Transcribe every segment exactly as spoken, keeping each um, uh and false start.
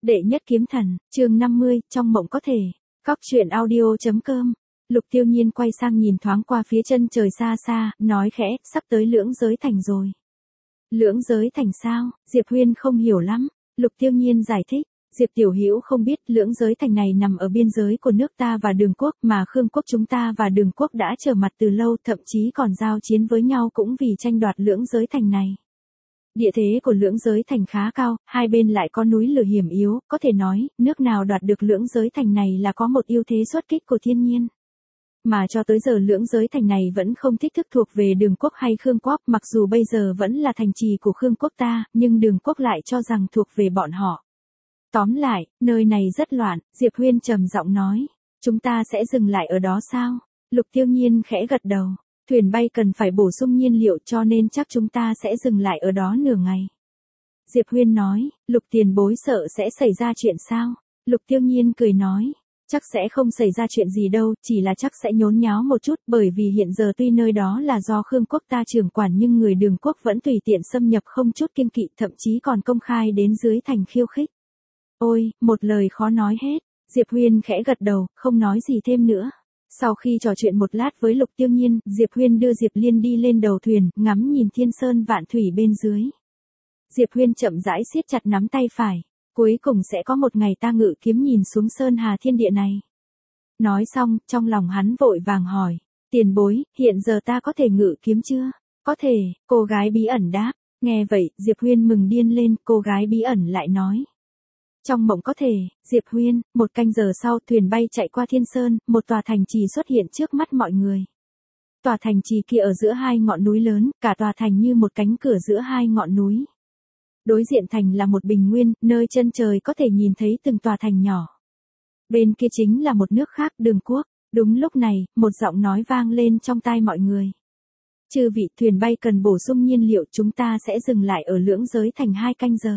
Đệ nhất kiếm thần, chương năm mươi, trong mộng có thể. Cóc truyện audio chấm com. Lục Tiêu Nhiên quay sang nhìn thoáng qua phía chân trời xa xa, nói khẽ, sắp tới Lưỡng Giới Thành rồi. Lưỡng Giới Thành sao? Diệp Huyên không hiểu lắm. Lục Tiêu Nhiên giải thích. Diệp Tiểu Hữu không biết Lưỡng Giới Thành này nằm ở biên giới của nước ta và Đường Quốc, mà Khương Quốc chúng ta và Đường Quốc đã trở mặt từ lâu, thậm chí còn giao chiến với nhau cũng vì tranh đoạt Lưỡng Giới Thành này. Địa thế của Lưỡng Giới Thành khá cao, hai bên lại có núi lửa hiểm yếu, có thể nói, nước nào đoạt được Lưỡng Giới Thành này là có một ưu thế xuất kích của thiên nhiên. Mà cho tới giờ Lưỡng Giới Thành này vẫn không thích thức thuộc về Đường Quốc hay Khương Quốc, mặc dù bây giờ vẫn là thành trì của Khương Quốc ta, nhưng Đường Quốc lại cho rằng thuộc về bọn họ. Tóm lại, nơi này rất loạn, Diệp Huyên trầm giọng nói, chúng ta sẽ dừng lại ở đó sao? Lục Tiêu Nhiên khẽ gật đầu. Thuyền bay cần phải bổ sung nhiên liệu cho nên chắc chúng ta sẽ dừng lại ở đó nửa ngày. Diệp Huyên nói, Lục tiền bối sợ sẽ xảy ra chuyện sao? Lục Tiêu Nhiên cười nói, chắc sẽ không xảy ra chuyện gì đâu, chỉ là chắc sẽ nhốn nháo một chút, bởi vì hiện giờ tuy nơi đó là do Khương Quốc ta trưởng quản nhưng người Đường Quốc vẫn tùy tiện xâm nhập không chút kiêng kỵ, thậm chí còn công khai đến dưới thành khiêu khích. Ôi, một lời khó nói hết. Diệp Huyên khẽ gật đầu, không nói gì thêm nữa. Sau khi trò chuyện một lát với Lục Tiêu Nhiên, Diệp Huyên đưa Diệp Liên đi lên đầu thuyền, ngắm nhìn thiên sơn vạn thủy bên dưới. Diệp Huyên chậm rãi siết chặt nắm tay phải, cuối cùng sẽ có một ngày ta ngự kiếm nhìn xuống sơn hà thiên địa này. Nói xong, trong lòng hắn vội vàng hỏi, tiền bối, hiện giờ ta có thể ngự kiếm chưa? Có thể, cô gái bí ẩn đáp. Nghe vậy, Diệp Huyên mừng điên lên, cô gái bí ẩn lại nói. Trong mộng có thể, Diệp Huyên, một canh giờ sau thuyền bay chạy qua thiên sơn, một tòa thành trì xuất hiện trước mắt mọi người. Tòa thành trì kia ở giữa hai ngọn núi lớn, cả tòa thành như một cánh cửa giữa hai ngọn núi. Đối diện thành là một bình nguyên, nơi chân trời có thể nhìn thấy từng tòa thành nhỏ. Bên kia chính là một nước khác, Đường Quốc. Đúng lúc này, một giọng nói vang lên trong tai mọi người. Chư vị, thuyền bay cần bổ sung nhiên liệu, chúng ta sẽ dừng lại ở Lưỡng Giới Thành hai canh giờ.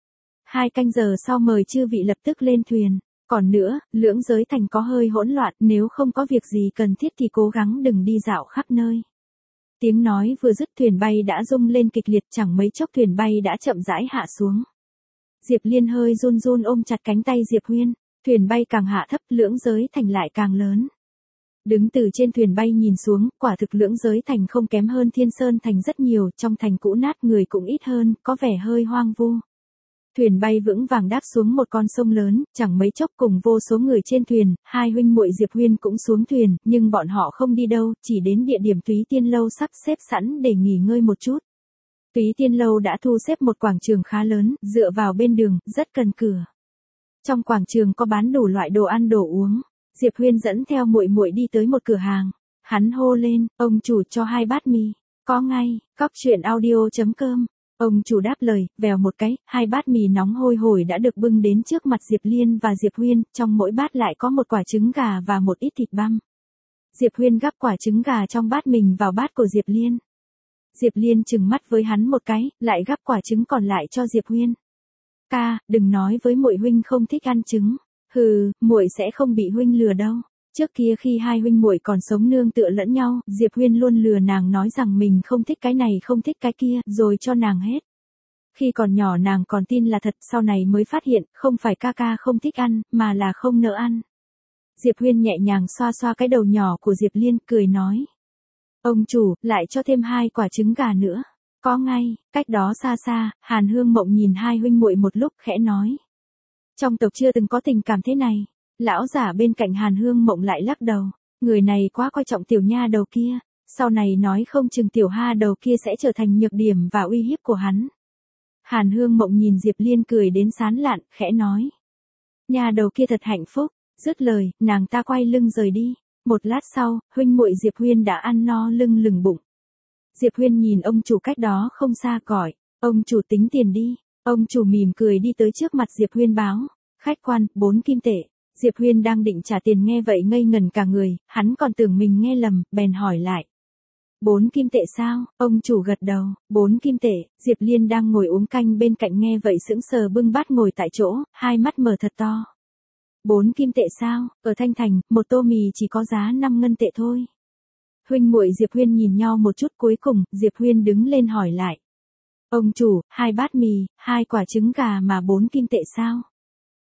Hai canh giờ sau mời chư vị lập tức lên thuyền. Còn nữa, Lưỡng Giới Thành có hơi hỗn loạn, nếu không có việc gì cần thiết thì cố gắng đừng đi dạo khắp nơi. Tiếng nói vừa dứt thuyền bay đã rung lên kịch liệt, chẳng mấy chốc thuyền bay đã chậm rãi hạ xuống. Diệp Liên hơi run run ôm chặt cánh tay Diệp Huyên, thuyền bay càng hạ thấp, Lưỡng Giới Thành lại càng lớn. Đứng từ trên thuyền bay nhìn xuống, quả thực Lưỡng Giới Thành không kém hơn Thiên Sơn Thành rất nhiều, trong thành cũ nát người cũng ít hơn, có vẻ hơi hoang vu. Thuyền bay vững vàng đáp xuống một con sông lớn, chẳng mấy chốc cùng vô số người trên thuyền, hai huynh muội Diệp Huyên cũng xuống thuyền, nhưng bọn họ không đi đâu, chỉ đến địa điểm Túy Tiên Lâu sắp xếp sẵn để nghỉ ngơi một chút. Túy Tiên Lâu đã thu xếp một quảng trường khá lớn, dựa vào bên đường, rất cần cửa. Trong quảng trường có bán đủ loại đồ ăn đồ uống. Diệp Huyên dẫn theo muội muội đi tới một cửa hàng. Hắn hô lên, ông chủ cho hai bát mì. Có ngay, cóc truyện audio chấm com. Ông chủ đáp lời, vèo một cái, hai bát mì nóng hôi hổi đã được bưng đến trước mặt Diệp Liên và Diệp Huyên, trong mỗi bát lại có một quả trứng gà và một ít thịt băm. Diệp Huyên gắp quả trứng gà trong bát mình vào bát của Diệp Liên. Diệp Liên trừng mắt với hắn một cái, lại gắp quả trứng còn lại cho Diệp Huyên. Ca, đừng nói với muội huynh không thích ăn trứng. Hừ, muội sẽ không bị huynh lừa đâu. Trước kia khi hai huynh muội còn sống nương tựa lẫn nhau, Diệp Huyên luôn lừa nàng nói rằng mình không thích cái này không thích cái kia, rồi cho nàng hết. Khi còn nhỏ nàng còn tin là thật, sau này mới phát hiện, không phải ca ca không thích ăn, mà là không nỡ ăn. Diệp Huyên nhẹ nhàng xoa xoa cái đầu nhỏ của Diệp Liên, cười nói. Ông chủ, lại cho thêm hai quả trứng gà nữa. Có ngay, cách đó xa xa, Hàn Hương Mộng nhìn hai huynh muội một lúc khẽ nói. Trong tộc chưa từng có tình cảm thế này. Lão giả bên cạnh Hàn Hương Mộng lại lắc đầu, người này quá coi trọng tiểu nha đầu kia, sau này nói không chừng tiểu ha đầu kia sẽ trở thành nhược điểm và uy hiếp của hắn. Hàn Hương Mộng nhìn Diệp Liên cười đến sán lạn, khẽ nói. Nha đầu kia thật hạnh phúc, dứt lời, nàng ta quay lưng rời đi. Một lát sau, huynh muội Diệp Huyên đã ăn no lưng lửng bụng. Diệp Huyên nhìn ông chủ cách đó không xa gọi, ông chủ tính tiền đi. Ông chủ mỉm cười đi tới trước mặt Diệp Huyên báo, khách quan, bốn kim tệ. Diệp Huyên đang định trả tiền nghe vậy ngây ngần cả người, hắn còn tưởng mình nghe lầm, bèn hỏi lại. Bốn kim tệ sao? Ông chủ gật đầu, bốn kim tệ. Diệp Liên đang ngồi uống canh bên cạnh nghe vậy sững sờ bưng bát ngồi tại chỗ, hai mắt mở thật to. Bốn kim tệ sao? Ở Thanh Thành, một tô mì chỉ có giá năm ngân tệ thôi. Huynh muội Diệp Huyên nhìn nhau một chút, cuối cùng, Diệp Huyên đứng lên hỏi lại. Ông chủ, hai bát mì, hai quả trứng gà mà bốn kim tệ sao?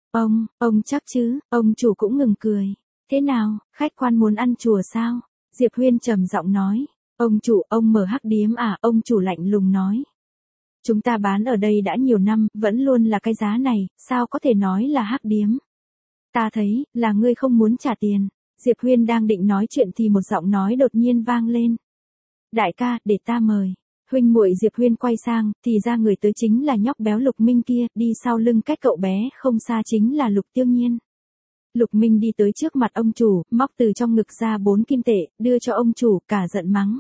Ông, ông chắc chứ, ông chủ cũng ngừng cười. Thế nào, khách quan muốn ăn chùa sao? Diệp Huyên trầm giọng nói. Ông chủ, ông mở hắc điếm à? Ông chủ lạnh lùng nói. Chúng ta bán ở đây đã nhiều năm, vẫn luôn là cái giá này, sao có thể nói là hắc điếm? Ta thấy, là ngươi không muốn trả tiền. Diệp Huyên đang định nói chuyện thì một giọng nói đột nhiên vang lên. Đại ca, để ta mời. Huynh muội Diệp Huyên quay sang, thì ra người tới chính là nhóc béo Lục Minh kia, đi sau lưng cách cậu bé không xa chính là Lục Tiêu Nhiên. Lục Minh đi tới trước mặt ông chủ, móc từ trong ngực ra bốn kim tệ, đưa cho ông chủ, cả giận mắng.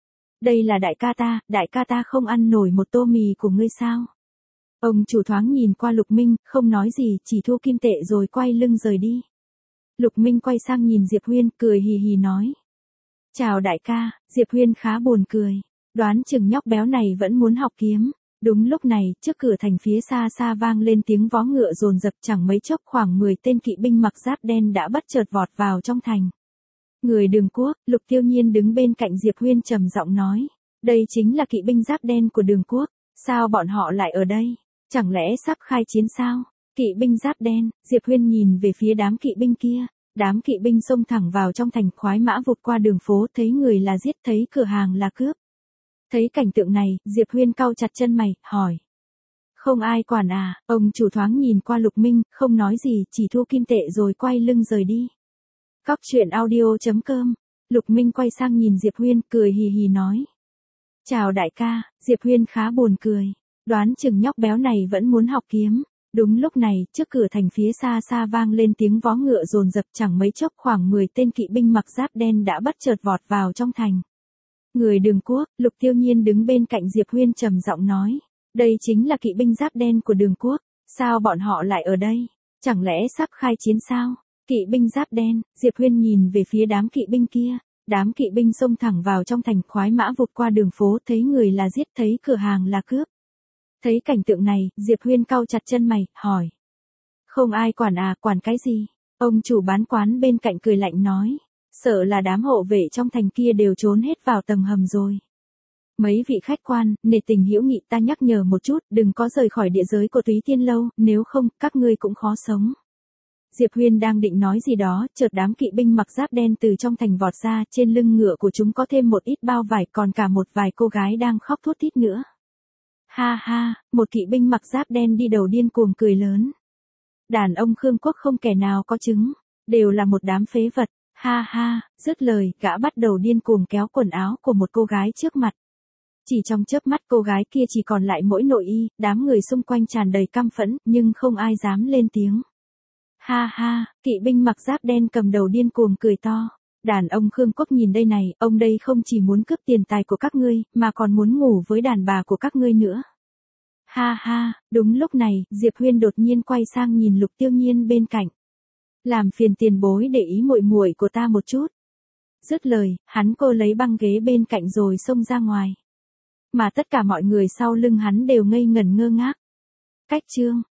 Đây là đại ca ta, đại ca ta không ăn nổi một tô mì của ngươi sao? Ông chủ thoáng nhìn qua Lục Minh, không nói gì, chỉ thu kim tệ rồi quay lưng rời đi. Lục Minh quay sang nhìn Diệp Huyên, cười hì hì nói. Chào đại ca, Diệp Huyên khá buồn cười. Đoán chừng nhóc béo này vẫn muốn học kiếm. Đúng lúc này, trước cửa thành phía xa xa vang lên tiếng vó ngựa dồn dập, chẳng mấy chốc khoảng mười tên kỵ binh mặc giáp đen đã bất chợt vọt vào trong thành. Người Đường Quốc, Lục Tiêu Nhiên đứng bên cạnh Diệp Huyên trầm giọng nói. Đây chính là kỵ binh giáp đen của Đường Quốc. Sao bọn họ lại ở đây? Chẳng lẽ sắp khai chiến sao? Kỵ binh giáp đen, Diệp Huyên nhìn về phía đám kỵ binh kia. Đám kỵ binh xông thẳng vào trong thành, khoái mã vụt qua đường phố, thấy người là giết, thấy cửa hàng là cướp. Thấy cảnh tượng này, Diệp Huyên cau chặt chân mày, hỏi. Không ai quản à? Ông chủ thoáng nhìn qua Lục Minh, không nói gì, chỉ thu kim tệ rồi quay lưng rời đi. Cóc truyện audio chấm com. Lục Minh quay sang nhìn Diệp Huyên, cười hì hì nói. Chào đại ca, Diệp Huyên khá buồn cười. Đoán chừng nhóc béo này vẫn muốn học kiếm. Đúng lúc này, trước cửa thành phía xa xa vang lên tiếng vó ngựa dồn dập, chẳng mấy chốc khoảng mười tên kỵ binh mặc giáp đen đã bất chợt vọt vào trong thành. Người Đường Quốc, Lục Tiêu Nhiên đứng bên cạnh Diệp Huyên trầm giọng nói. Đây chính là kỵ binh giáp đen của Đường Quốc. Sao bọn họ lại ở đây? Chẳng lẽ sắp khai chiến sao? Kỵ binh giáp đen, Diệp Huyên nhìn về phía đám kỵ binh kia. Đám kỵ binh xông thẳng vào trong thành, khoái mã vụt qua đường phố, thấy người là giết, thấy cửa hàng là cướp. Thấy cảnh tượng này, Diệp Huyên cau chặt chân mày, hỏi. Không ai quản à? Quản cái gì? Ông chủ bán quán bên cạnh cười lạnh nói. Sợ là đám hộ vệ trong thành kia đều trốn hết vào tầng hầm rồi. Mấy vị khách quan, nể tình hữu nghị, ta nhắc nhở một chút, đừng có rời khỏi địa giới của Túy Tiên Lâu, nếu không, các ngươi cũng khó sống. Diệp Huyên đang định nói gì đó, chợt đám kỵ binh mặc giáp đen từ trong thành vọt ra, trên lưng ngựa của chúng có thêm một ít bao vải, còn cả một vài cô gái đang khóc thút thít nữa. Ha ha, một kỵ binh mặc giáp đen đi đầu điên cuồng cười lớn. Đàn ông Khương Quốc không kẻ nào có trứng, đều là một đám phế vật. Ha ha, dứt lời, gã bắt đầu điên cuồng kéo quần áo của một cô gái trước mặt. Chỉ trong chớp mắt cô gái kia chỉ còn lại mỗi nội y, đám người xung quanh tràn đầy căm phẫn, nhưng không ai dám lên tiếng. Ha ha, kỵ binh mặc giáp đen cầm đầu điên cuồng cười to. Đàn ông Khương Quốc nhìn đây này, ông đây không chỉ muốn cướp tiền tài của các ngươi, mà còn muốn ngủ với đàn bà của các ngươi nữa. Ha ha, đúng lúc này, Diệp Huyên đột nhiên quay sang nhìn Lục Tiêu Nhiên bên cạnh. Làm phiền tiền bối để ý muội muội của ta một chút. Dứt lời, hắn cô lấy băng ghế bên cạnh rồi xông ra ngoài. Mà tất cả mọi người sau lưng hắn đều ngây ngẩn ngơ ngác. Cách chương